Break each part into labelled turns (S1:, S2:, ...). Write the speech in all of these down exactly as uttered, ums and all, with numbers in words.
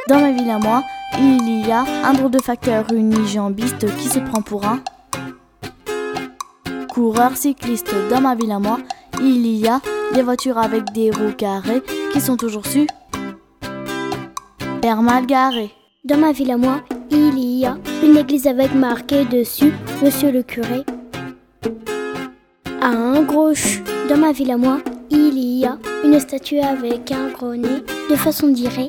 S1: Dans ma ville à moi, il y a un drôle de facteur unijambiste qui se prend pour un coureur cycliste. Dans ma ville à moi, il y a des voitures avec des roues carrées qui sont toujours super mal garées.
S2: Dans ma ville à moi, il y a une église avec marqué dessus « Monsieur le curé » a un gros ch. Dans ma ville à moi, il y a une statue avec un gros nez de façon d'irée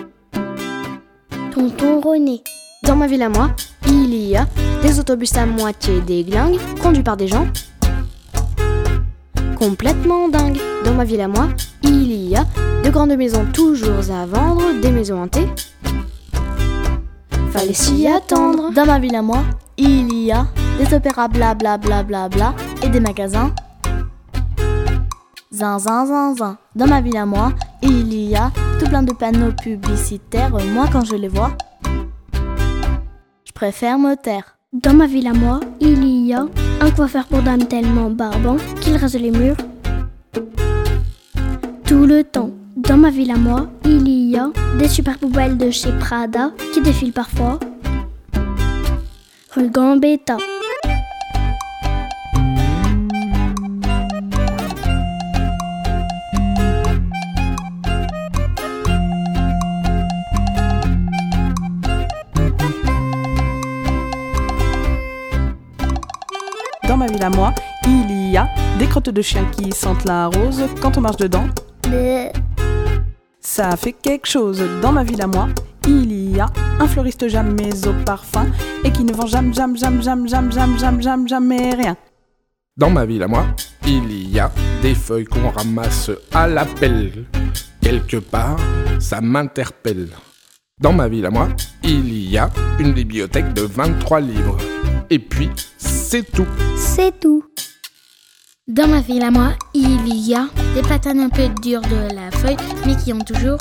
S2: Tonton René.
S3: Dans ma ville à moi, il y a des autobus à moitié déglingues conduits par des gens complètement dingues. Dans ma ville à moi, il y a de grandes maisons toujours à vendre, des maisons hantées. Fallait s'y attendre.
S1: Dans ma ville à moi, il y a des opéras bla bla bla bla bla et des magasins zin zin zin zin. Dans ma ville à moi, il y a tout plein de panneaux publicitaires. Moi quand je les vois, je préfère me taire.
S2: Dans ma ville à moi, il y a un coiffeur pour dames tellement barbant qu'il rase les murs tout le temps. Dans ma ville à moi, il y a des super poubelles de chez Prada qui défilent parfois rue Gambetta.
S4: Dans ma ville à moi, il y a des crottes de chiens qui sentent la rose quand on marche dedans.
S2: Bleh.
S4: Ça fait quelque chose. Dans ma ville à moi, il y a un fleuriste jamais au parfum et qui ne vend jamais, jamais, jamais, jamais, jamais, jamais, jamais, jamais, jamais rien.
S5: Dans ma ville à moi, il y a des feuilles qu'on ramasse à la pelle. Quelque part, ça m'interpelle. Dans ma ville à moi, il y a une bibliothèque de vingt-trois livres. Et puis, c'est tout.
S2: C'est tout.
S6: Dans ma ville à moi, il y a des platanes un peu dures de la feuille, mais qui ont toujours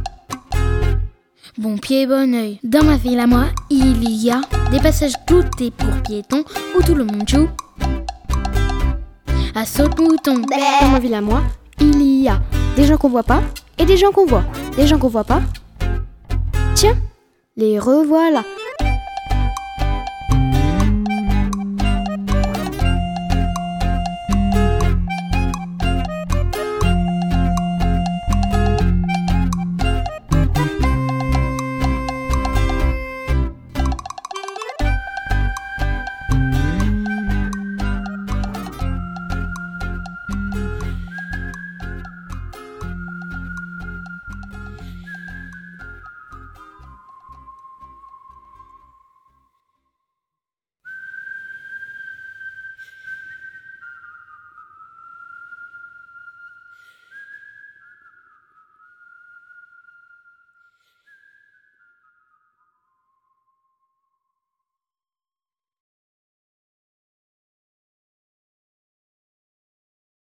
S6: bon pied, bon oeil. Dans ma ville à moi, il y a des passages cloutés pour piétons où tout le monde joue à saute-mouton.
S3: Dans ma ville à moi, il y a des gens qu'on voit pas et des gens qu'on voit. Les gens qu'on voit pas, tiens, les revoilà.